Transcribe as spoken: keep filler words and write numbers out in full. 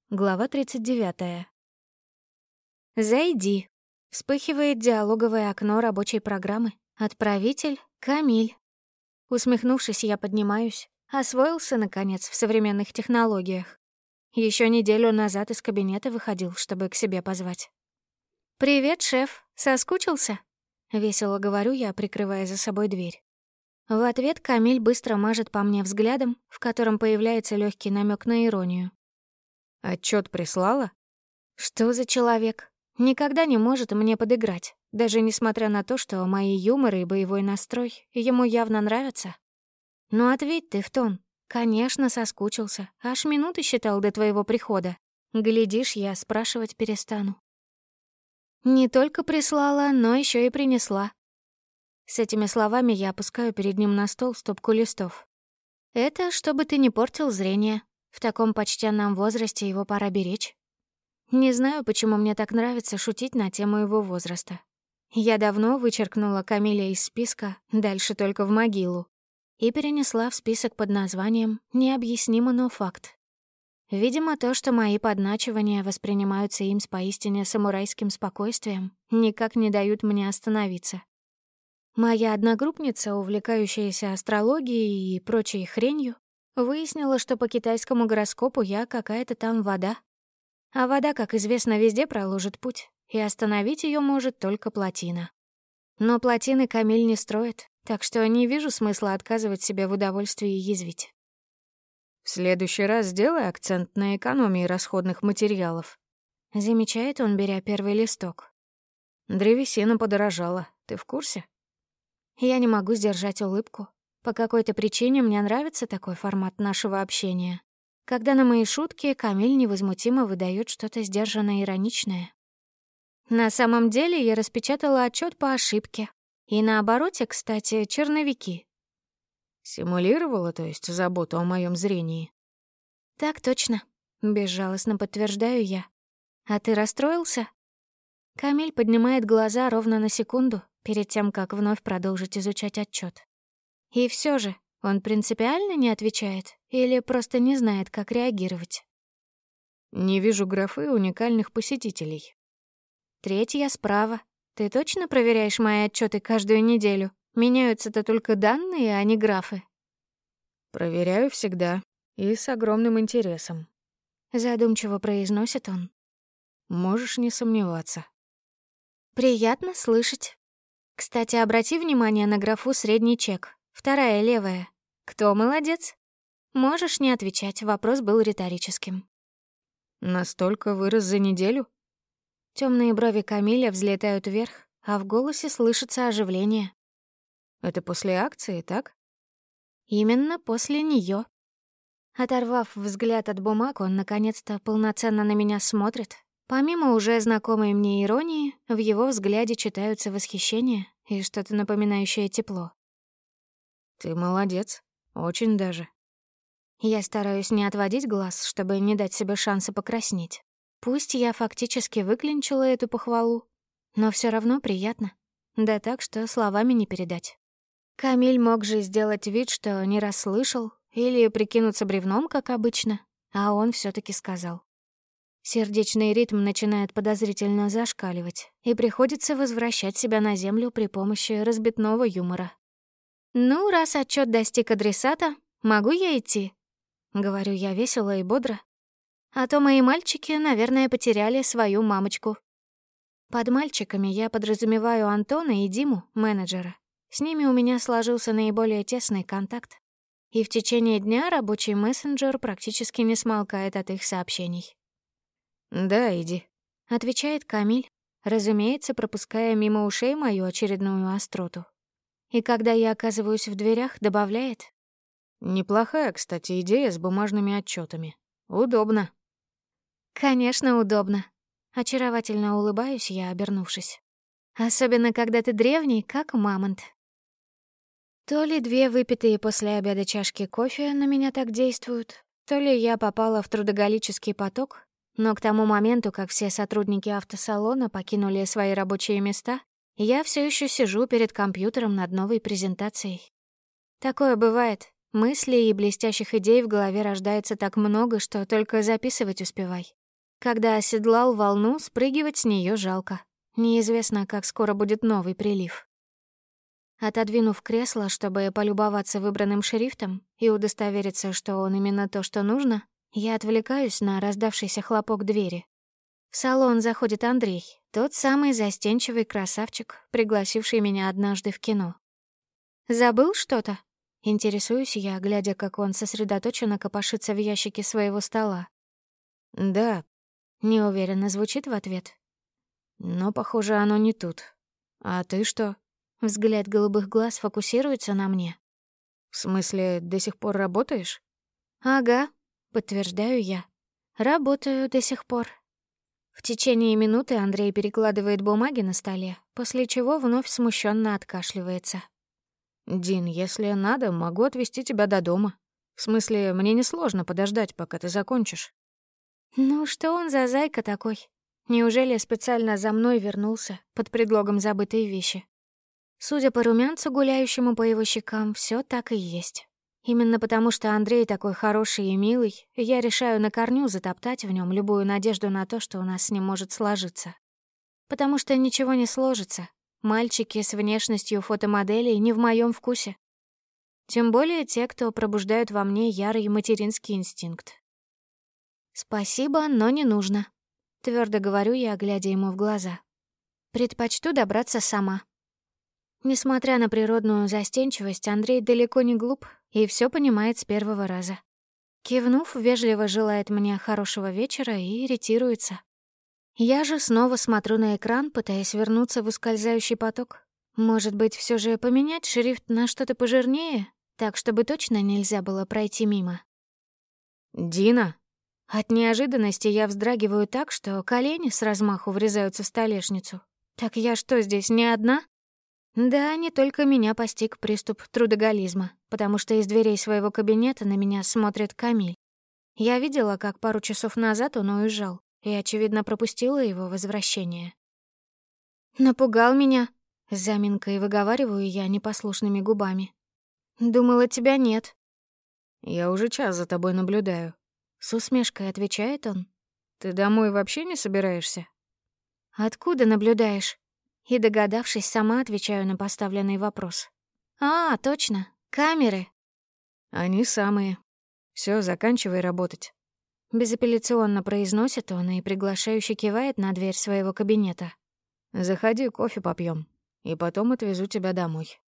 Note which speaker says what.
Speaker 1: Глава тридцать девятая. «Зайди». Вспыхивает диалоговое окно рабочей программы. Отправитель — Камиль. Усмехнувшись, я поднимаюсь. Освоился, наконец, в современных технологиях. Еще неделю назад из кабинета выходил, чтобы к себе позвать. «Привет, шеф. Соскучился?» — весело говорю я, прикрывая за собой дверь. В ответ Камиль быстро мажет по мне взглядом, в котором появляется легкий намек на иронию.
Speaker 2: Отчет прислала?
Speaker 1: Что за человек? Никогда не может мне подыграть, даже несмотря на то, что мои юмор и боевой настрой ему явно нравятся. Ну ответь ты в тон. Конечно, соскучился. Аж минуты считал до твоего прихода. Глядишь, я спрашивать перестану. Не только прислала, но еще и принесла. С этими словами я опускаю перед ним на стол стопку листов. Это чтобы ты не портил зрение. В таком почтенном возрасте его пора беречь. Не знаю, почему мне так нравится шутить на тему его возраста. Я давно вычеркнула Камиля из списка, дальше только в могилу, и перенесла в список под названием «Необъяснимо, но факт». Видимо, то, что мои подначивания воспринимаются им с поистине самурайским спокойствием, никак не дают мне остановиться. Моя одногруппница, увлекающаяся астрологией и прочей хренью, выяснила, что по китайскому гороскопу я какая-то там вода. А вода, как известно, везде проложит путь, и остановить ее может только плотина. Но плотины Камиль не строит, так что не вижу смысла отказывать себе в удовольствии язвить.
Speaker 2: В следующий раз сделай акцент на экономии расходных материалов.
Speaker 1: Замечает он, беря первый листок.
Speaker 2: Древесина подорожала, ты в курсе?
Speaker 1: Я не могу сдержать улыбку. По какой-то причине мне нравится такой формат нашего общения, когда на мои шутки Камиль невозмутимо выдаёт что-то сдержанно ироничное. На самом деле я распечатала отчёт по ошибке. И на обороте, кстати, черновики.
Speaker 2: Симулировала, то есть, заботу о моём зрении?
Speaker 1: Так точно. Безжалостно подтверждаю я. А ты расстроился? Камиль поднимает глаза ровно на секунду, перед тем, как вновь продолжить изучать отчёт. И всё же, он принципиально не отвечает или просто не знает, как реагировать?
Speaker 2: Не вижу графы уникальных посетителей.
Speaker 1: Третья справа. Ты точно проверяешь мои отчёты каждую неделю? Меняются-то только данные, а не графы.
Speaker 2: Проверяю всегда и с огромным интересом.
Speaker 1: Задумчиво произносит он.
Speaker 2: Можешь не сомневаться.
Speaker 1: Приятно слышать. Кстати, обрати внимание на графу «Средний чек». Вторая левая. Кто молодец? Можешь не отвечать, вопрос был риторическим.
Speaker 2: Настолько вырос за неделю?
Speaker 1: Темные брови Камиля взлетают вверх, а в голосе слышится оживление.
Speaker 2: Это после акции, так?
Speaker 1: Именно после неё. Оторвав взгляд от бумаг, он наконец-то полноценно на меня смотрит. Помимо уже знакомой мне иронии, в его взгляде читаются восхищение и что-то напоминающее тепло.
Speaker 2: Ты молодец. Очень даже.
Speaker 1: Я стараюсь не отводить глаз, чтобы не дать себе шанса покраснеть. Пусть я фактически выклинчила эту похвалу, но всё равно приятно. Да так, что словами не передать. Камиль мог же сделать вид, что не расслышал, или прикинуться бревном, как обычно, а он всё-таки сказал. Сердечный ритм начинает подозрительно зашкаливать, и приходится возвращать себя на землю при помощи разбитного юмора. «Ну, раз отчёт достиг адресата, могу я идти?» — говорю я весело и бодро. А то мои мальчики, наверное, потеряли свою мамочку. Под мальчиками я подразумеваю Антона и Диму, менеджера. С ними у меня сложился наиболее тесный контакт. И в течение дня рабочий мессенджер практически не смолкает от их сообщений.
Speaker 2: «Да, иди»,
Speaker 1: — отвечает Камиль, разумеется, пропуская мимо ушей мою очередную остроту. И когда я оказываюсь в дверях, добавляет:
Speaker 2: «Неплохая, кстати, идея с бумажными отчетами. Удобно».
Speaker 1: «Конечно, удобно». Очаровательно улыбаюсь я, обернувшись. Особенно, когда ты древний, как мамонт. То ли две выпитые после обеда чашки кофе на меня так действуют, то ли я попала в трудоголический поток, но к тому моменту, как все сотрудники автосалона покинули свои рабочие места, я все еще сижу перед компьютером над новой презентацией. Такое бывает. Мыслей и блестящих идей в голове рождается так много, что только записывать успевай. Когда оседлал волну, спрыгивать с нее жалко. Неизвестно, как скоро будет новый прилив. Отодвинув кресло, чтобы полюбоваться выбранным шрифтом и удостовериться, что он именно то, что нужно, я отвлекаюсь на раздавшийся хлопок двери. В салон заходит Андрей, тот самый застенчивый красавчик, пригласивший меня однажды в кино. «Забыл что-то?» — интересуюсь я, глядя, как он сосредоточенно копошится в ящике своего стола.
Speaker 2: «Да»,
Speaker 1: — неуверенно звучит в ответ.
Speaker 2: «Но, похоже, оно не тут. А ты что?»
Speaker 1: Взгляд голубых глаз фокусируется на мне.
Speaker 2: «В смысле, до сих пор работаешь?»
Speaker 1: «Ага», — подтверждаю я. «Работаю до сих пор». В течение минуты Андрей перекладывает бумаги на столе, после чего вновь смущенно откашливается.
Speaker 2: «Дин, если надо, могу отвезти тебя до дома. В смысле, мне несложно подождать, пока ты закончишь».
Speaker 1: «Ну что он за зайка такой? Неужели специально за мной вернулся под предлогом забытой вещи?» Судя по румянцу, гуляющему по его щекам, все так и есть. Именно потому, что Андрей такой хороший и милый, я решаю на корню затоптать в нем любую надежду на то, что у нас с ним может сложиться. Потому что ничего не сложится. Мальчики с внешностью фотомоделей не в моем вкусе. Тем более те, кто пробуждают во мне ярый материнский инстинкт. «Спасибо, но не нужно», — твердо говорю я, глядя ему в глаза. «Предпочту добраться сама». Несмотря на природную застенчивость, Андрей далеко не глуп и все понимает с первого раза. Кивнув, вежливо желает мне хорошего вечера и ретируется. Я же снова смотрю на экран, пытаясь вернуться в ускользающий поток. Может быть, все же поменять шрифт на что-то пожирнее, так, чтобы точно нельзя было пройти мимо.
Speaker 2: «Дина!»
Speaker 1: От неожиданности я вздрагиваю так, что колени с размаху врезаются в столешницу. Так я что, здесь не одна? Да, не только меня постиг приступ трудоголизма, потому что из дверей своего кабинета на меня смотрит Камиль. Я видела, как пару часов назад он уезжал, и, очевидно, пропустила его возвращение. «Напугал меня», — с заминкой выговариваю я непослушными губами. «Думала, тебя нет».
Speaker 2: «Я уже час за тобой наблюдаю», — с усмешкой отвечает он. «Ты домой вообще не собираешься?»
Speaker 1: «Откуда наблюдаешь?» И, догадавшись, сама отвечаю на поставленный вопрос. «А, точно, камеры».
Speaker 2: «Они самые. Все, заканчивай работать».
Speaker 1: Безапелляционно произносит он и приглашающе кивает на дверь своего кабинета.
Speaker 2: «Заходи, кофе попьем, и потом отвезу тебя домой».